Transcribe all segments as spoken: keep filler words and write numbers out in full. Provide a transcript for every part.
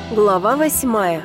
Глава восьмая.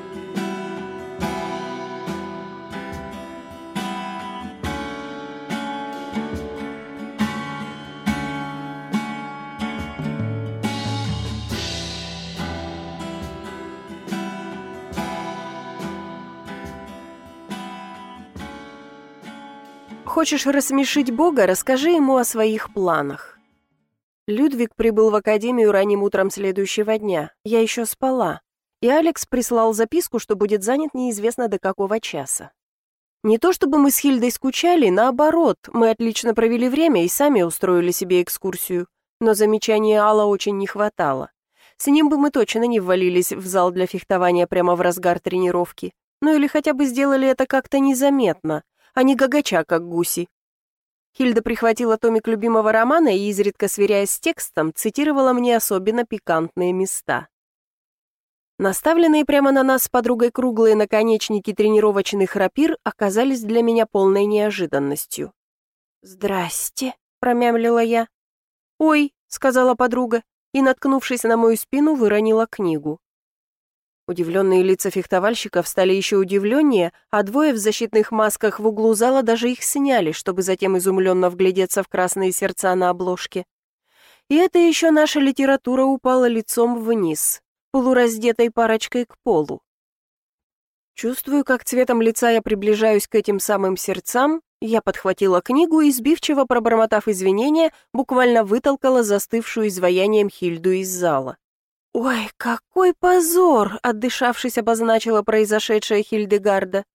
Хочешь рассмешить Бога, расскажи ему о своих планах. Людвиг прибыл в академию ранним утром следующего дня. Я еще спала. И Алекс прислал записку, что будет занят неизвестно до какого часа. Не то чтобы мы с Хильдой скучали, наоборот, мы отлично провели время и сами устроили себе экскурсию. Но замечания Алла очень не хватало. С ним бы мы точно не ввалились в зал для фехтования прямо в разгар тренировки. Ну или хотя бы сделали это как-то незаметно, а не гагача, как гуси. Хильда прихватила томик любимого романа и, изредка сверяясь с текстом, цитировала мне особенно пикантные места. Наставленные прямо на нас с подругой круглые наконечники тренировочных рапир оказались для меня полной неожиданностью. «Здрасте», — промямлила я. «Ой», — сказала подруга, и, наткнувшись на мою спину, выронила книгу. Удивленные лица фехтовальщиков стали еще удивленнее, а двое в защитных масках в углу зала даже их сняли, чтобы затем изумленно вглядеться в красные сердца на обложке. И это еще наша литература упала лицом вниз, полураздетой парочкой к полу. Чувствую, как цветом лица я приближаюсь к этим самым сердцам, я подхватила книгу и, сбивчиво пробормотав извинения, буквально вытолкала застывшую изваянием Хильду из зала. «Ой, какой позор!» — отдышавшись, обозначила произошедшее Хильдегарда.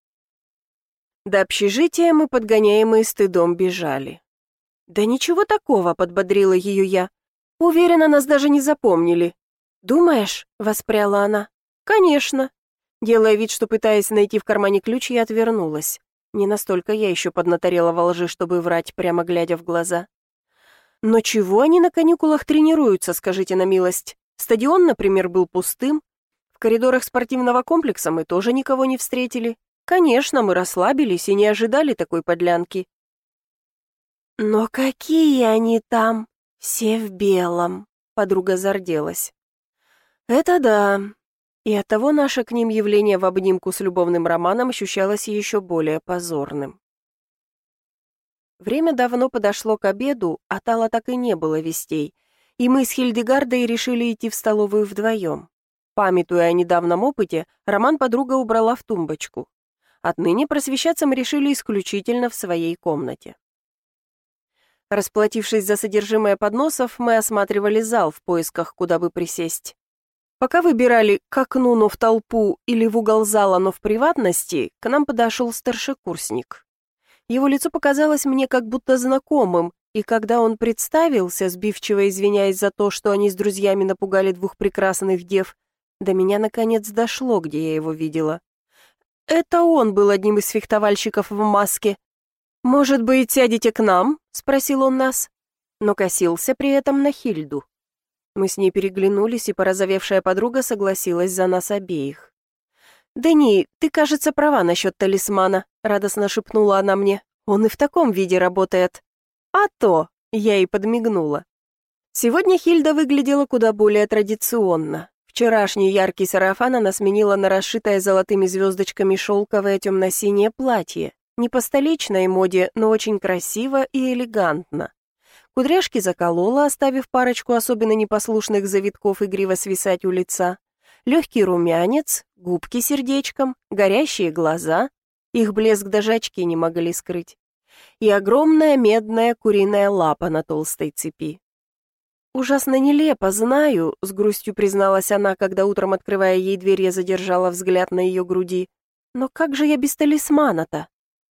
До общежития мы, подгоняемые стыдом, бежали. «Да ничего такого», — подбодрила ее я. «Уверена, нас даже не запомнили». «Думаешь?» — воспряла она. «Конечно». Делая вид, что пытаясь найти в кармане ключ, я отвернулась. Не настолько я еще поднаторела во лжи, чтобы врать, прямо глядя в глаза. «Но чего они на каникулах тренируются, скажите на милость? Стадион, например, был пустым. В коридорах спортивного комплекса мы тоже никого не встретили. Конечно, мы расслабились и не ожидали такой подлянки». «Но какие они там, все в белом», — подруга зарделась. «Это да». И оттого наше к ним явление в обнимку с любовным романом ощущалось еще более позорным. Время давно подошло к обеду, от Алла так и не было вестей, и мы с Хильдегардой решили идти в столовую вдвоем. Памятуя о недавнем опыте, роман подруга убрала в тумбочку. Отныне просвещаться мы решили исключительно в своей комнате. Расплатившись за содержимое подносов, мы осматривали зал в поисках, куда бы присесть. Пока выбирали к окну, но в толпу, или в угол зала, но в приватности, к нам подошел старшекурсник. Его лицо показалось мне как будто знакомым, и когда он представился, сбивчиво извиняясь за то, что они с друзьями напугали двух прекрасных дев, до меня наконец дошло, где я его видела. Это он был одним из фехтовальщиков в маске. «Может быть, сядете к нам?» — спросил он нас, но косился при этом на Хильду. Мы с ней переглянулись, и порозовевшая подруга согласилась за нас обеих. «Дени, ты, кажется, права насчет талисмана», — радостно шепнула она мне. «Он и в таком виде работает». «А то!» — я ей подмигнула. Сегодня Хильда выглядела куда более традиционно. Вчерашний яркий сарафан она сменила на расшитое золотыми звездочками шелковое темно-синее платье. Не по столичной моде, но очень красиво и элегантно. Кудряшки заколола, оставив парочку особенно непослушных завитков игриво свисать у лица. Легкий румянец, губки сердечком, горящие глаза. Их блеск даже очки не могли скрыть. И огромная медная куриная лапа на толстой цепи. «Ужасно нелепо, знаю», — с грустью призналась она, когда утром, открывая ей дверь, я задержала взгляд на ее груди. «Но как же я без талисмана-то?»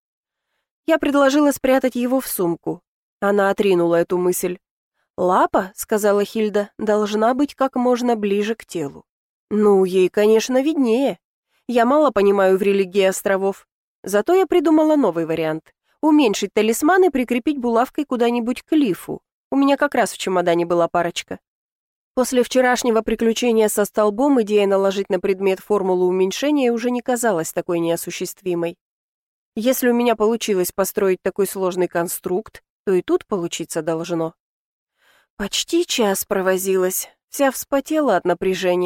Я предложила спрятать его в сумку. Она отринула эту мысль. «Лапа, — сказала Хильда, — должна быть как можно ближе к телу». «Ну, ей, конечно, виднее. Я мало понимаю в религии островов. Зато я придумала новый вариант. Уменьшить талисман и прикрепить булавкой куда-нибудь к лифу. У меня как раз в чемодане была парочка». После вчерашнего приключения со столбом идея наложить на предмет формулу уменьшения уже не казалась такой неосуществимой. Если у меня получилось построить такой сложный конструкт, то и тут получиться должно. Почти час провозилась, вся вспотела от напряжения,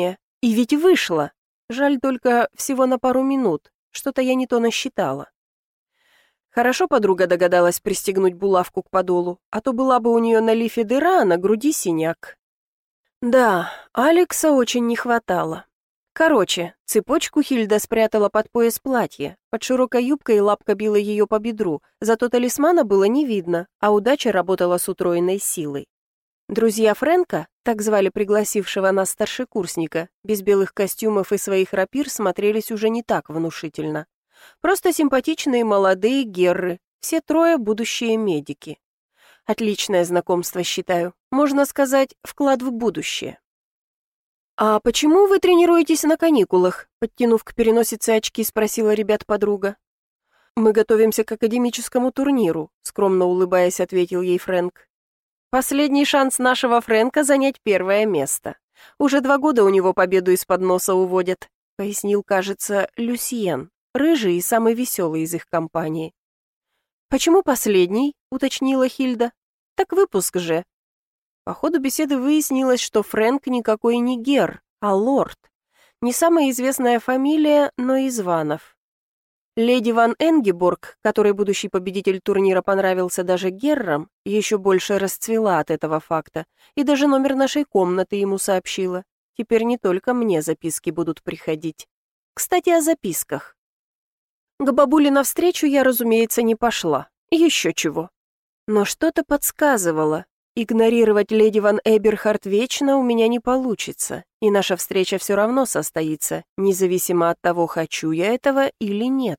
И ведь вышло. Жаль только всего на пару минут. Что-то я не то насчитала. Хорошо подруга догадалась пристегнуть булавку к подолу, а то была бы у нее на лифе дыра, а на груди синяк. Да, Алекса очень не хватало. Короче, цепочку Хильда спрятала под пояс платья. Под широкой юбкой лапка била ее по бедру, зато талисмана было не видно, а удача работала с утроенной силой. Друзья Фрэнка, так звали пригласившего нас старшекурсника, без белых костюмов и своих рапир смотрелись уже не так внушительно. Просто симпатичные молодые герры, все трое будущие медики. Отличное знакомство, считаю. Можно сказать, вклад в будущее. «А почему вы тренируетесь на каникулах?» Подтянув к переносице очки, спросила ребят подруга. «Мы готовимся к академическому турниру», скромно улыбаясь, ответил ей Фрэнк. «Последний шанс нашего Фрэнка занять первое место. Уже два года у него победу из-под носа уводят», пояснил, кажется, Люсьен, рыжий и самый веселый из их компании. «Почему последний?» уточнила Хильда. «Так выпуск же». По ходу беседы выяснилось, что Фрэнк никакой не гер, а лорд. Не самая известная фамилия, но из Ванов. Леди Ван Энгеборг, которой будущий победитель турнира понравился даже геррам, еще больше расцвела от этого факта, и даже номер нашей комнаты ему сообщила. Теперь не только мне записки будут приходить. Кстати, о записках. К бабуле навстречу я, разумеется, не пошла. Еще чего. Но что-то подсказывало. Игнорировать леди Ван Эберхард вечно у меня не получится, и наша встреча все равно состоится, независимо от того, хочу я этого или нет.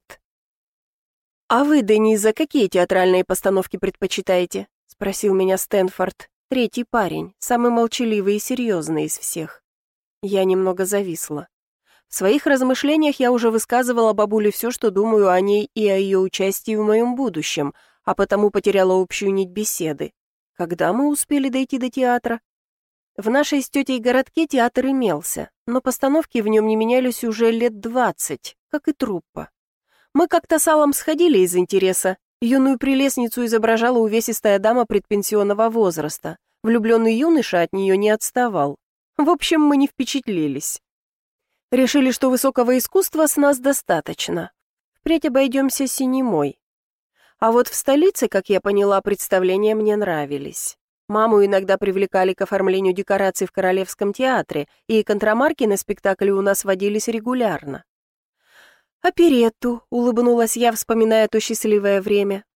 «А вы, Дениза, какие театральные постановки предпочитаете?» — спросил меня Стэнфорд, третий парень, самый молчаливый и серьезный из всех. Я немного зависла. В своих размышлениях я уже высказывала бабуле все, что думаю о ней и о ее участии в моем будущем, а потому потеряла общую нить беседы. Когда мы успели дойти до театра? В нашей с тетей городке театр имелся, но постановки в нем не менялись уже лет двадцать, как и труппа. Мы как-то с Аллом сходили из интереса. Юную прелестницу изображала увесистая дама предпенсионного возраста. Влюбленный юноша от нее не отставал. В общем, мы не впечатлились. Решили, что высокого искусства с нас достаточно. Впредь обойдемся синемой. А вот в столице, как я поняла, представления мне нравились. Маму иногда привлекали к оформлению декораций в Королевском театре, и контрамарки на спектакле у нас водились регулярно. «Оперетту», — улыбнулась я, вспоминая то счастливое время.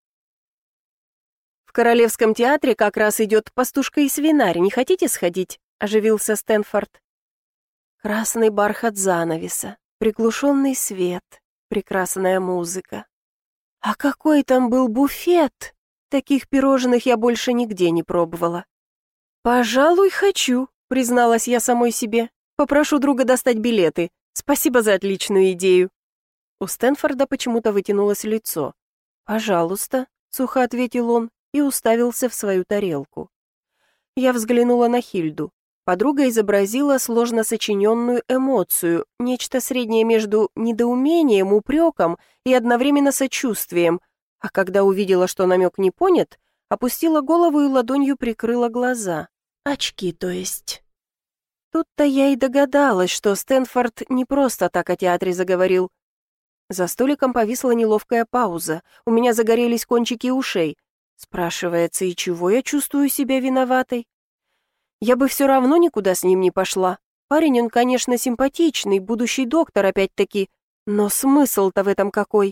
«В Королевском театре как раз идет «Пастушка и свинарь», не хотите сходить?» — оживился Стэнфорд. Красный бархат занавеса, приглушенный свет, прекрасная музыка. А какой там был буфет! Таких пирожных я больше нигде не пробовала. «Пожалуй, хочу», — призналась я самой себе. «Попрошу друга достать билеты. Спасибо за отличную идею». У Стэнфорда почему-то вытянулось лицо. «Пожалуйста», — сухо ответил он и уставился в свою тарелку. Я взглянула на Хильду. Подруга изобразила сложно сочиненную эмоцию, нечто среднее между недоумением, упреком и одновременно сочувствием, а когда увидела, что намек не понят, опустила голову и ладонью прикрыла глаза. Очки, то есть. Тут-то я и догадалась, что Стэнфорд не просто так о театре заговорил. За столиком повисла неловкая пауза, у меня загорелись кончики ушей. Спрашивается, и чего я чувствую себя виноватой? Я бы все равно никуда с ним не пошла. Парень он, конечно, симпатичный, будущий доктор опять-таки, но смысл-то в этом какой?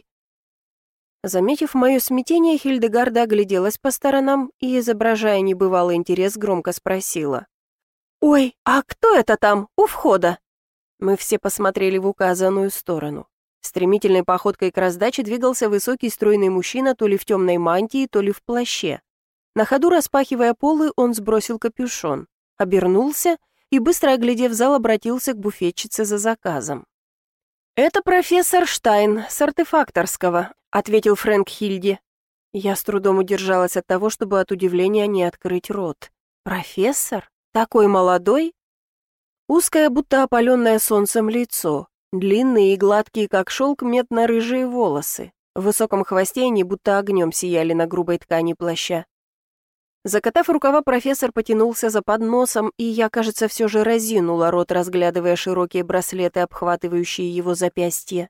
Заметив мое смятение, Хильдегарда огляделась по сторонам и, изображая небывалый интерес, громко спросила. «Ой, а кто это там, у входа?» Мы все посмотрели в указанную сторону. Стремительной походкой к раздаче двигался высокий стройный мужчина то ли в темной мантии, то ли в плаще. На ходу распахивая полы, он сбросил капюшон, обернулся и, быстро оглядев зал, обратился к буфетчице за заказом. «Это профессор Штайн с артефакторского», — ответил Фрэнк Хильде. Я с трудом удержалась от того, чтобы от удивления не открыть рот. «Профессор? Такой молодой?» Узкое, будто опаленное солнцем лицо, длинные и гладкие, как шелк, медно-рыжие волосы. В высоком хвосте они будто огнем сияли на грубой ткани плаща. Закатав рукава, профессор потянулся за подносом, и я, кажется, все же разинула рот, разглядывая широкие браслеты, обхватывающие его запястье.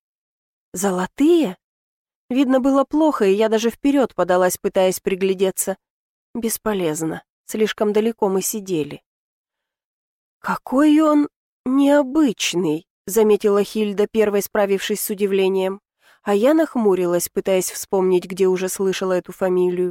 «Золотые?» Видно было плохо, и я даже вперед подалась, пытаясь приглядеться. Бесполезно, слишком далеко мы сидели. «Какой он необычный», — заметила Хильда, первой справившись с удивлением, а я нахмурилась, пытаясь вспомнить, где уже слышала эту фамилию.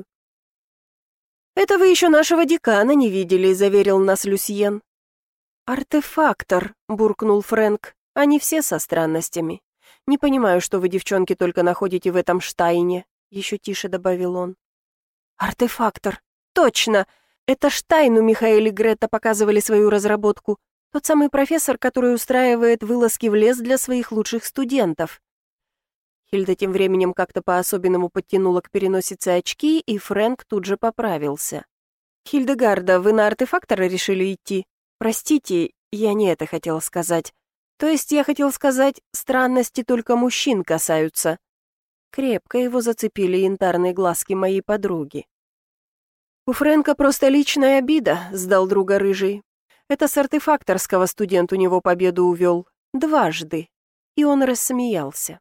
«Это вы еще нашего декана не видели», — заверил нас Люсьен. «Артефактор», — буркнул Фрэнк, — «они все со странностями. Не понимаю, что вы, девчонки, только находите в этом Штайне», — еще тише добавил он. «Артефактор, точно! Это Штайну Михаэль и Грета показывали свою разработку. Тот самый профессор, который устраивает вылазки в лес для своих лучших студентов». Хильда тем временем как-то по-особенному подтянула к переносице очки, и Фрэнк тут же поправился. «Хильдегарда, вы на артефактора решили идти? Простите, я не это хотела сказать. То есть я хотел сказать, странности только мужчин касаются». Крепко его зацепили янтарные глазки моей подруги. «У Фрэнка просто личная обида», — сдал друга Рыжий. «Это с артефакторского студент у него победу увел. Дважды». И он рассмеялся.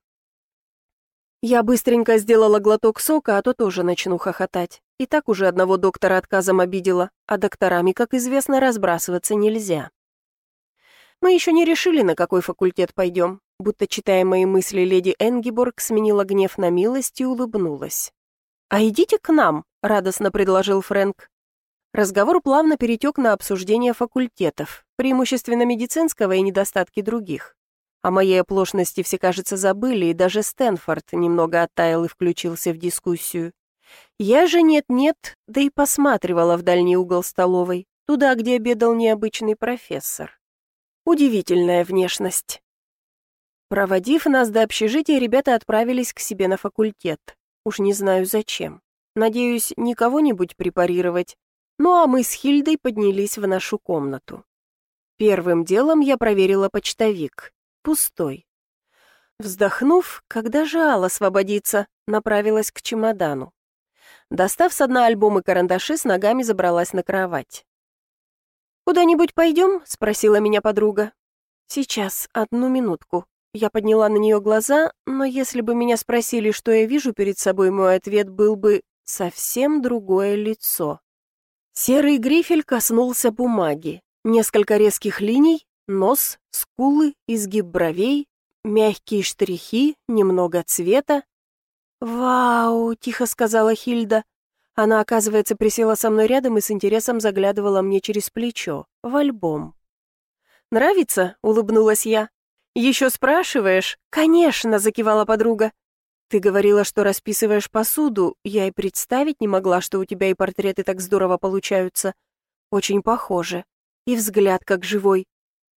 Я быстренько сделала глоток сока, а то тоже начну хохотать. И так уже одного доктора отказом обидела, а докторами, как известно, разбрасываться нельзя. Мы еще не решили, на какой факультет пойдем. Будто, читая мои мысли, леди Энгиборг сменила гнев на милость и улыбнулась. «А идите к нам», — радостно предложил Фрэнк. Разговор плавно перетек на обсуждение факультетов, преимущественно медицинского и недостатки других. О моей оплошности все, кажется, забыли, и даже Стэнфорд немного оттаял и включился в дискуссию. Я же нет-нет, да и посматривала в дальний угол столовой, туда, где обедал необычный профессор. Удивительная внешность. Проводив нас до общежития, ребята отправились к себе на факультет. Уж не знаю зачем. Надеюсь, не кого-нибудь препарировать. Ну а мы с Хильдой поднялись в нашу комнату. Первым делом я проверила почтовик. Пустой. Вздохнув, когда же Ал освободится, направилась к чемодану. Достав с дна альбом и карандаши, с ногами забралась на кровать. «Куда-нибудь пойдем?» — спросила меня подруга. «Сейчас, одну минутку». Я подняла на нее глаза, но если бы меня спросили, что я вижу перед собой, мой ответ был бы совсем другое лицо. Серый грифель коснулся бумаги. Несколько резких линий, нос, скулы, изгиб бровей, мягкие штрихи, немного цвета. «Вау!» — тихо сказала Хильда. Она, оказывается, присела со мной рядом и с интересом заглядывала мне через плечо, в альбом. «Нравится?» — улыбнулась я. «Еще спрашиваешь?» «Конечно!» — закивала подруга. «Ты говорила, что расписываешь посуду. Я и представить не могла, что у тебя и портреты так здорово получаются. Очень похоже. И взгляд как живой».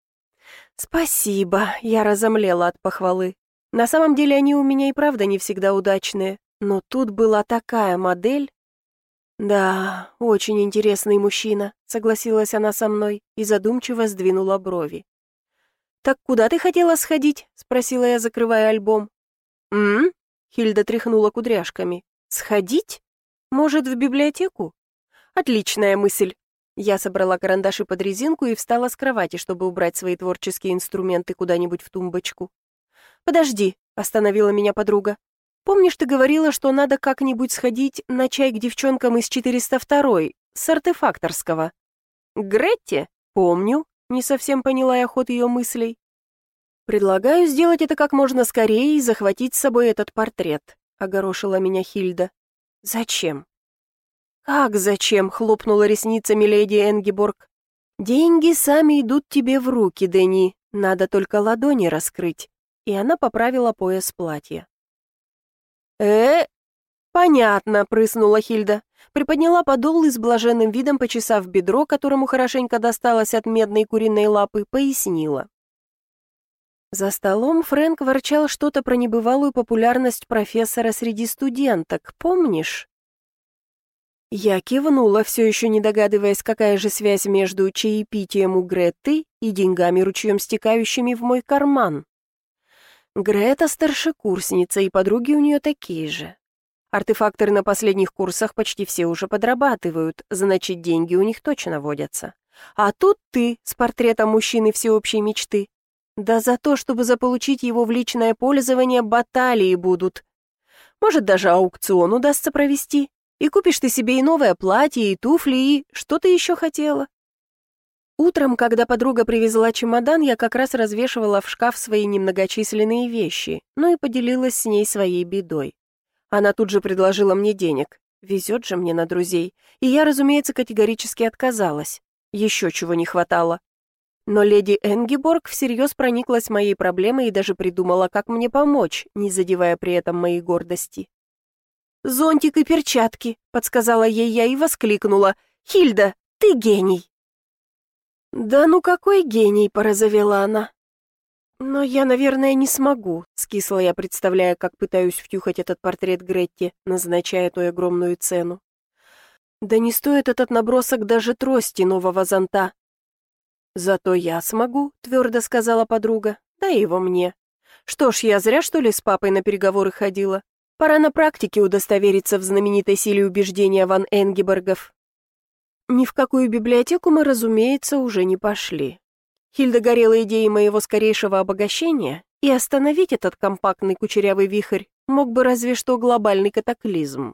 «Спасибо!» — я разомлела от похвалы. На самом деле они у меня и правда не всегда удачные. Но тут была такая модель. «Да, очень интересный мужчина», — согласилась она со мной и задумчиво сдвинула брови. «Так куда ты хотела сходить?» — спросила я, закрывая альбом. «М?», Хильда тряхнула кудряшками. «Сходить? Может, в библиотеку?» «Отличная мысль». Я собрала карандаши под резинку и встала с кровати, чтобы убрать свои творческие инструменты куда-нибудь в тумбочку. «Подожди», — остановила меня подруга. «Помнишь, ты говорила, что надо как-нибудь сходить на чай к девчонкам из четыреста второй, с артефакторского?» «К Гретте? Помню», — не совсем поняла я ход ее мыслей. «Предлагаю сделать это как можно скорее и захватить с собой этот портрет», — огорошила меня Хильда. «Зачем?» «Как зачем?» — хлопнула ресницами леди Энгиборг. «Деньги сами идут тебе в руки, Дени, надо только ладони раскрыть». И она поправила пояс платья. «Э, понятно», — прыснула Хильда. Приподняла подол и с блаженным видом, почесав бедро, которому хорошенько досталось от медной куриной лапы, пояснила. За столом Фрэнк ворчал что-то про небывалую популярность профессора среди студенток, помнишь? Я кивнула, все еще не догадываясь, какая же связь между чаепитием у Гретты и деньгами ручьем стекающими в мой карман. Грета старшекурсница, и подруги у нее такие же. Артефакторы на последних курсах почти все уже подрабатывают, значит, деньги у них точно водятся. А тут ты с портретом мужчины всеобщей мечты. Да за то, чтобы заполучить его в личное пользование, баталии будут. Может, даже аукцион удастся провести. И купишь ты себе и новое платье, и туфли, и что ты еще хотела? Утром, когда подруга привезла чемодан, я как раз развешивала в шкаф свои немногочисленные вещи, ну и поделилась с ней своей бедой. Она тут же предложила мне денег. Везет же мне на друзей. И я, разумеется, категорически отказалась. Еще чего не хватало. Но леди Энгиборг всерьез прониклась моей проблемой и даже придумала, как мне помочь, не задевая при этом моей гордости. «Зонтик и перчатки», — подсказала ей я и воскликнула. «Хильда, ты гений!» «Да ну какой гений!» — порозовела она. «Но я, наверное, не смогу», — скисла я, представляя, как пытаюсь втюхать этот портрет Гретти, назначая той огромную цену. «Да не стоит этот набросок даже трости нового зонта». «Зато я смогу», — твердо сказала подруга. «Дай его мне». «Что ж, я зря, что ли, с папой на переговоры ходила? Пора на практике удостовериться в знаменитой силе убеждения ван Энгиборгов». Ни в какую библиотеку мы, разумеется, уже не пошли. Хильда горела идеей моего скорейшего обогащения, и остановить этот компактный кучерявый вихрь мог бы разве что глобальный катаклизм.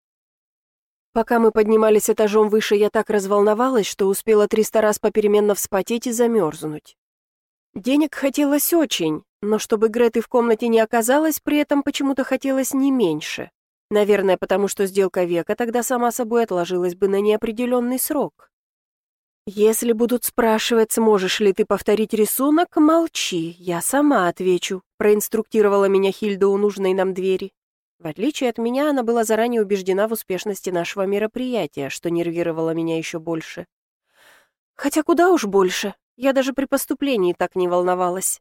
Пока мы поднимались этажом выше, я так разволновалась, что успела триста раз попеременно вспотеть и замерзнуть. Денег хотелось очень, но чтобы Греты в комнате не оказалось, при этом почему-то хотелось не меньше. Наверное, потому что сделка века тогда сама собой отложилась бы на неопределенный срок. «Если будут спрашивать, сможешь ли ты повторить рисунок, молчи, я сама отвечу», проинструктировала меня Хильда у нужной нам двери. В отличие от меня, она была заранее убеждена в успешности нашего мероприятия, что нервировало меня еще больше. Хотя куда уж больше, я даже при поступлении так не волновалась.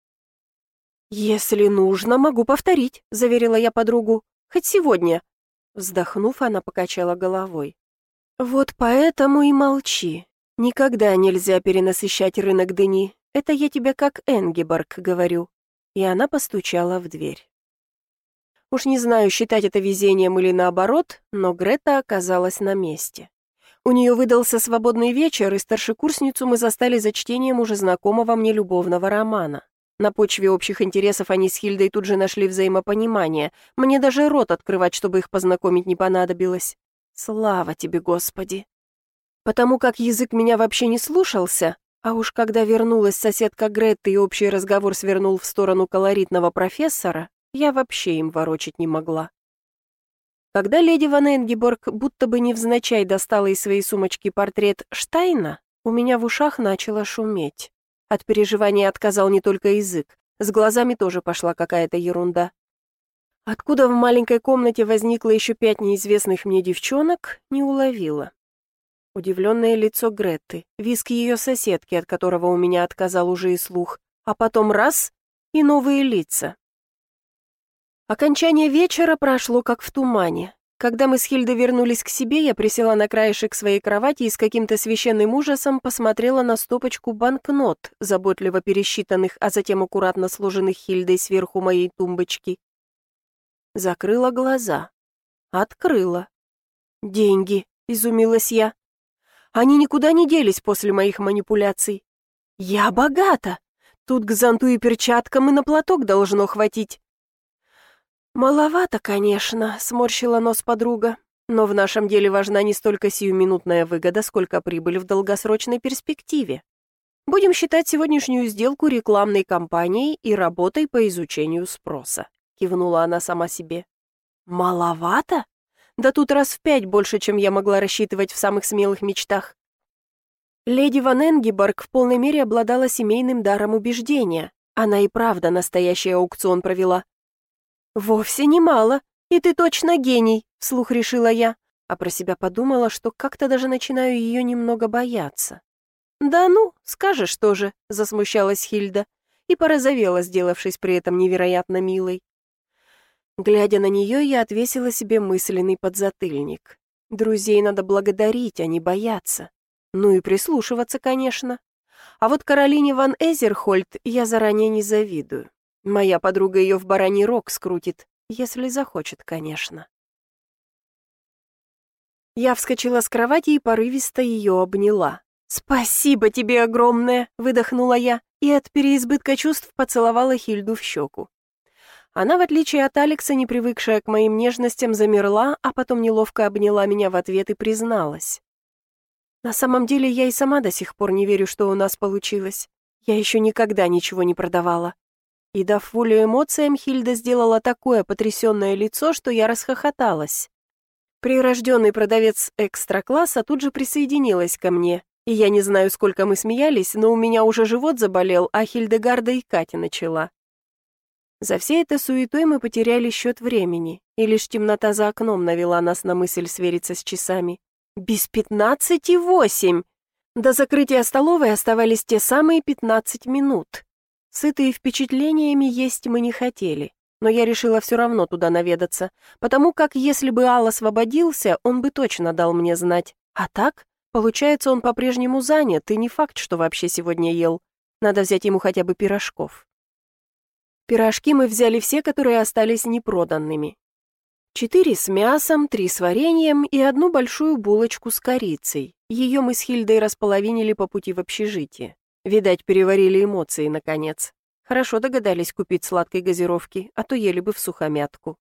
«Если нужно, могу повторить», — заверила я подругу, — «хоть сегодня». Вздохнув, она покачала головой. «Вот поэтому и молчи. Никогда нельзя перенасыщать рынок дыни. Это я тебе как Энгиборг говорю». И она постучала в дверь. Уж не знаю, считать это везением или наоборот, но Грета оказалась на месте. У нее выдался свободный вечер, и старшекурсницу мы застали за чтением уже знакомого мне любовного романа. На почве общих интересов они с Хильдой тут же нашли взаимопонимание. Мне даже рот открывать, чтобы их познакомить, не понадобилось. Слава тебе, Господи! Потому как язык меня вообще не слушался, а уж когда вернулась соседка Гретта и общий разговор свернул в сторону колоритного профессора, я вообще им ворочать не могла. Когда леди ван Энгиборг будто бы невзначай достала из своей сумочки портрет Штайна, у меня в ушах начало шуметь. От переживания отказал не только язык, с глазами тоже пошла какая-то ерунда. Откуда в маленькой комнате возникло еще пять неизвестных мне девчонок, не уловила. Удивленное лицо Гретты, визг ее соседки, от которого у меня отказал уже и слух, а потом раз — и новые лица. Окончание вечера прошло как в тумане. Когда мы с Хильдой вернулись к себе, я присела на краешек своей кровати и с каким-то священным ужасом посмотрела на стопочку банкнот, заботливо пересчитанных, а затем аккуратно сложенных Хильдой сверху моей тумбочки. Закрыла глаза. Открыла. «Деньги», — изумилась я. «Они никуда не делись после моих манипуляций. Я богата. Тут к зонту и перчаткам и на платок должно хватить». «Маловато, конечно», — сморщила нос подруга, «но в нашем деле важна не столько сиюминутная выгода, сколько прибыль в долгосрочной перспективе. Будем считать сегодняшнюю сделку рекламной кампанией и работой по изучению спроса», — кивнула она сама себе. «Маловато? Да тут раз в пять больше, чем я могла рассчитывать в самых смелых мечтах». Леди ван Энгиборг в полной мере обладала семейным даром убеждения. Она и правда настоящий аукцион провела. «Вовсе немало, и ты точно гений», — вслух решила я, а про себя подумала, что как-то даже начинаю ее немного бояться. «Да ну, скажешь тоже», — засмущалась Хильда и порозовела, сделавшись при этом невероятно милой. Глядя на нее, я отвесила себе мысленный подзатыльник. Друзей надо благодарить, а не бояться. Ну и прислушиваться, конечно. А вот Каролине ван Эзерхольд я заранее не завидую. Моя подруга ее в бараний рог скрутит, если захочет, конечно. Я вскочила с кровати и порывисто ее обняла. «Спасибо тебе огромное!» — выдохнула я, и от переизбытка чувств поцеловала Хильду в щеку. Она, в отличие от Алекса, не привыкшая к моим нежностям, замерла, а потом неловко обняла меня в ответ и призналась. «На самом деле я и сама до сих пор не верю, что у нас получилось. Я еще никогда ничего не продавала». И, дав волю эмоциям, Хильда сделала такое потрясенное лицо, что я расхохоталась. Прирожденный продавец экстра-класса тут же присоединилась ко мне, и я не знаю, сколько мы смеялись, но у меня уже живот заболел, а Хильдегарда и Катя начала. За всей этой суетой мы потеряли счет времени, и лишь темнота за окном навела нас на мысль свериться с часами. Без пятнадцати восемь! До закрытия столовой оставались те самые пятнадцать минут. Сытые впечатлениями есть мы не хотели, но я решила все равно туда наведаться, потому как если бы Ал освободился, он бы точно дал мне знать. А так, получается, он по-прежнему занят, и не факт, что вообще сегодня ел. Надо взять ему хотя бы пирожков. Пирожки мы взяли все, которые остались непроданными. Четыре с мясом, три с вареньем и одну большую булочку с корицей. Ее мы с Хильдой располовинили по пути в общежитие. Видать, переварили эмоции, наконец. Хорошо догадались купить сладкой газировки, а то ели бы в сухомятку.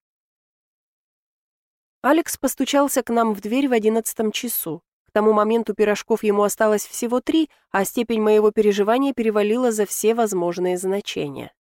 Алекс постучался к нам в дверь в одиннадцатом часу. К тому моменту пирожков ему осталось всего три, а степень моего переживания перевалила за все возможные значения.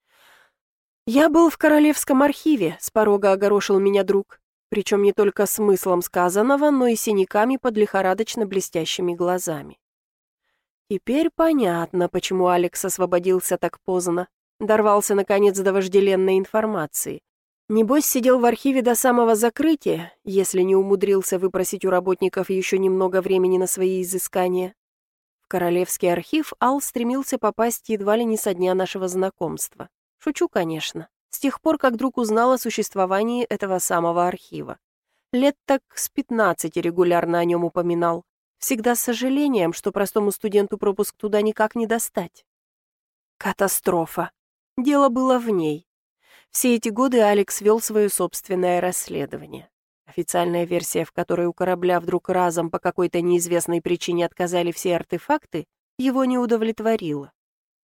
«Я был в Королевском архиве», — с порога огорошил меня друг, причем не только смыслом сказанного, но и синяками под лихорадочно блестящими глазами. Теперь понятно, почему Алекс освободился так поздно, дорвался, наконец, до вожделенной информации. Небось, сидел в архиве до самого закрытия, если не умудрился выпросить у работников еще немного времени на свои изыскания. В Королевский архив Ал стремился попасть едва ли не со дня нашего знакомства. Шучу, конечно, с тех пор, как друг узнал о существовании этого самого архива. Лет так с пятнадцати регулярно о нем упоминал. Всегда с сожалением, что простому студенту пропуск туда никак не достать. Катастрофа. Дело было в ней. Все эти годы Алекс вел свое собственное расследование. Официальная версия, в которой у корабля вдруг разом по какой-то неизвестной причине отказали все артефакты, его не удовлетворила.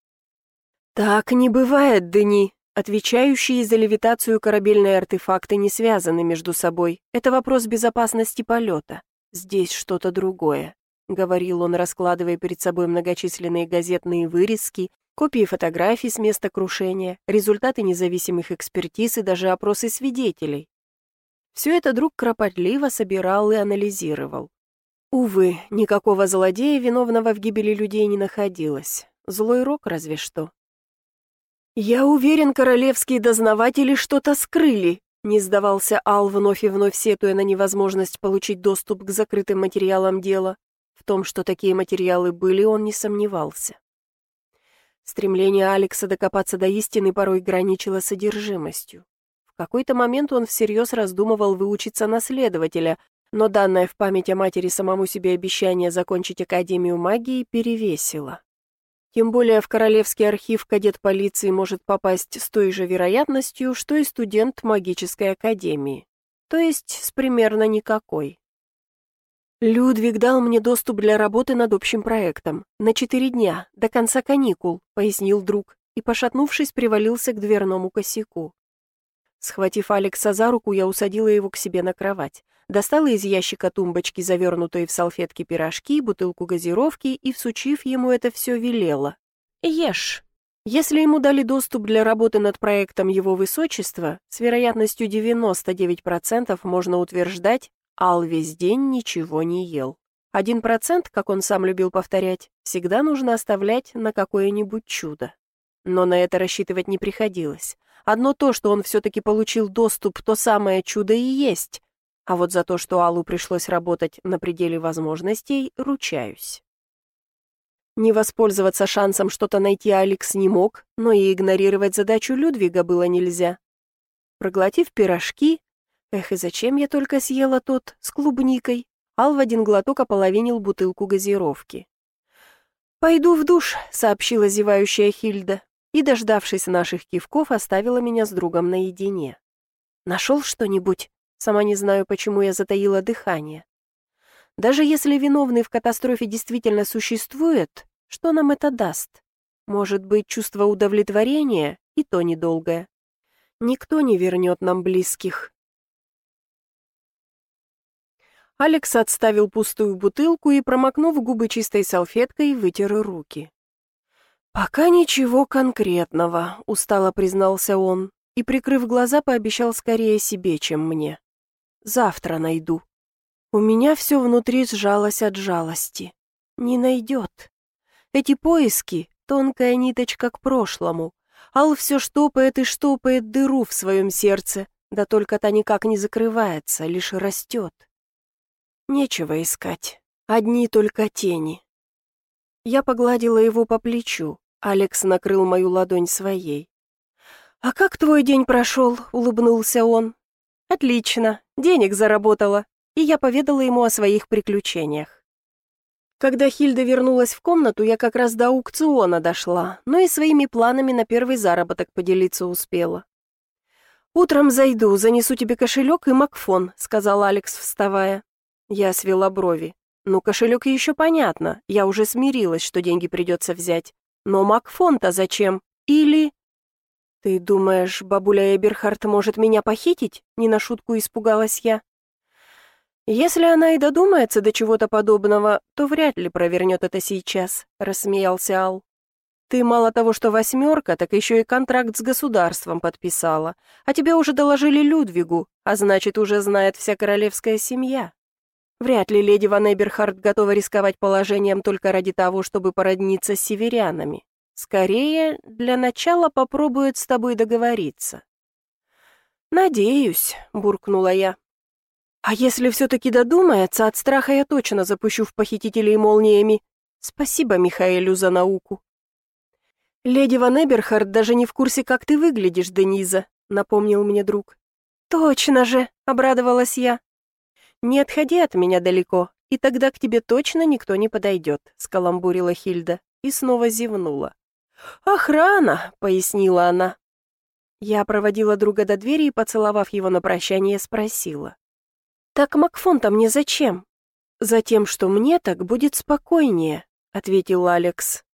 Так не бывает, Дени. Отвечающие за левитацию корабельные артефакты не связаны между собой. Это вопрос безопасности полета. «Здесь что-то другое», — говорил он, раскладывая перед собой многочисленные газетные вырезки, копии фотографий с места крушения, результаты независимых экспертиз и даже опросы свидетелей. Все это друг кропотливо собирал и анализировал. Увы, никакого злодея, виновного в гибели людей, не находилось. Злой рок разве что. «Я уверен, королевские дознаватели что-то скрыли», — не сдавался Ал, вновь и вновь сетуя на невозможность получить доступ к закрытым материалам дела. В том, что такие материалы были, он не сомневался. Стремление Алекса докопаться до истины порой граничило содержимостью. В какой-то момент он всерьез раздумывал выучиться на следователя, но данное в память о матери самому себе обещание закончить Академию магии перевесило. Тем более в Королевский архив кадет полиции может попасть с той же вероятностью, что и студент магической академии. То есть с примерно никакой. «Людвиг дал мне доступ для работы над общим проектом. На четыре дня, до конца каникул», — пояснил друг, и, пошатнувшись, привалился к дверному косяку. Схватив Алекса за руку, я усадила его к себе на кровать. Достала из ящика тумбочки завернутые в салфетки пирожки, бутылку газировки и, всучив ему это все, велела. «Ешь». Если ему дали доступ для работы над проектом его высочества, с вероятностью девяносто девять процентов можно утверждать, Ал весь день ничего не ел. Один процент, как он сам любил повторять, всегда нужно оставлять на какое-нибудь чудо. Но на это рассчитывать не приходилось. Одно то, что он все-таки получил доступ, то самое чудо и есть. А вот за то, что Аллу пришлось работать на пределе возможностей, ручаюсь. Не воспользоваться шансом что-то найти Алекс не мог, но и игнорировать задачу Людвига было нельзя. Проглотив пирожки, эх, и зачем я только съела тот с клубникой, Ал в один глоток ополовинил бутылку газировки. «Пойду в душ», — сообщила зевающая Хильда, и, дождавшись наших кивков, оставила меня с другом наедине. «Нашел что-нибудь?» Сама не знаю, почему я затаила дыхание. Даже если виновный в катастрофе действительно существует, что нам это даст? Может быть, чувство удовлетворения, и то недолгое. Никто не вернет нам близких. Алекс отставил пустую бутылку и, промокнув губы чистой салфеткой, вытер руки. «Пока ничего конкретного», — устало признался он, и, прикрыв глаза, пообещал скорее себе, чем мне. «Завтра найду». У меня все внутри сжалось от жалости. Не найдет. Эти поиски — тонкая ниточка к прошлому. Ал все штопает и штопает дыру в своем сердце, да только та никак не закрывается, лишь растет. Нечего искать, одни только тени. Я погладила его по плечу, Алекс накрыл мою ладонь своей. «А как твой день прошел?» — улыбнулся он. «Отлично, денег заработала», и я поведала ему о своих приключениях. Когда Хильда вернулась в комнату, я как раз до аукциона дошла, но и своими планами на первый заработок поделиться успела. «Утром зайду, занесу тебе кошелек и макфон», — сказал Алекс, вставая. Я свела брови. «Ну, кошелек еще понятно, я уже смирилась, что деньги придется взять. Но макфон-то зачем? Или...» «Ты думаешь, бабуля Эберхард может меня похитить?» — не на шутку испугалась я. «Если она и додумается до чего-то подобного, то вряд ли провернет это сейчас», — рассмеялся Ал. «Ты мало того, что восьмерка, так еще и контракт с государством подписала, а тебе уже доложили Людвигу, а значит, уже знает вся королевская семья. Вряд ли леди ван Эберхард готова рисковать положением только ради того, чтобы породниться с северянами. Скорее, для начала попробует с тобой договориться». «Надеюсь», — буркнула я. «А если все-таки додумается, от страха я точно запущу в похитителей молниями. Спасибо Михаэлю за науку». «Леди ван Эберхард даже не в курсе, как ты выглядишь, Дениза», — напомнил мне друг. «Точно же», — обрадовалась я. «Не отходи от меня далеко, и тогда к тебе точно никто не подойдет», — скаламбурила Хильда и снова зевнула. «Охрана», — пояснила она. Я проводила друга до двери и, поцеловав его на прощание, спросила. «Так макфон-то мне зачем?» «Затем, что мне так будет спокойнее», — ответил Алекс.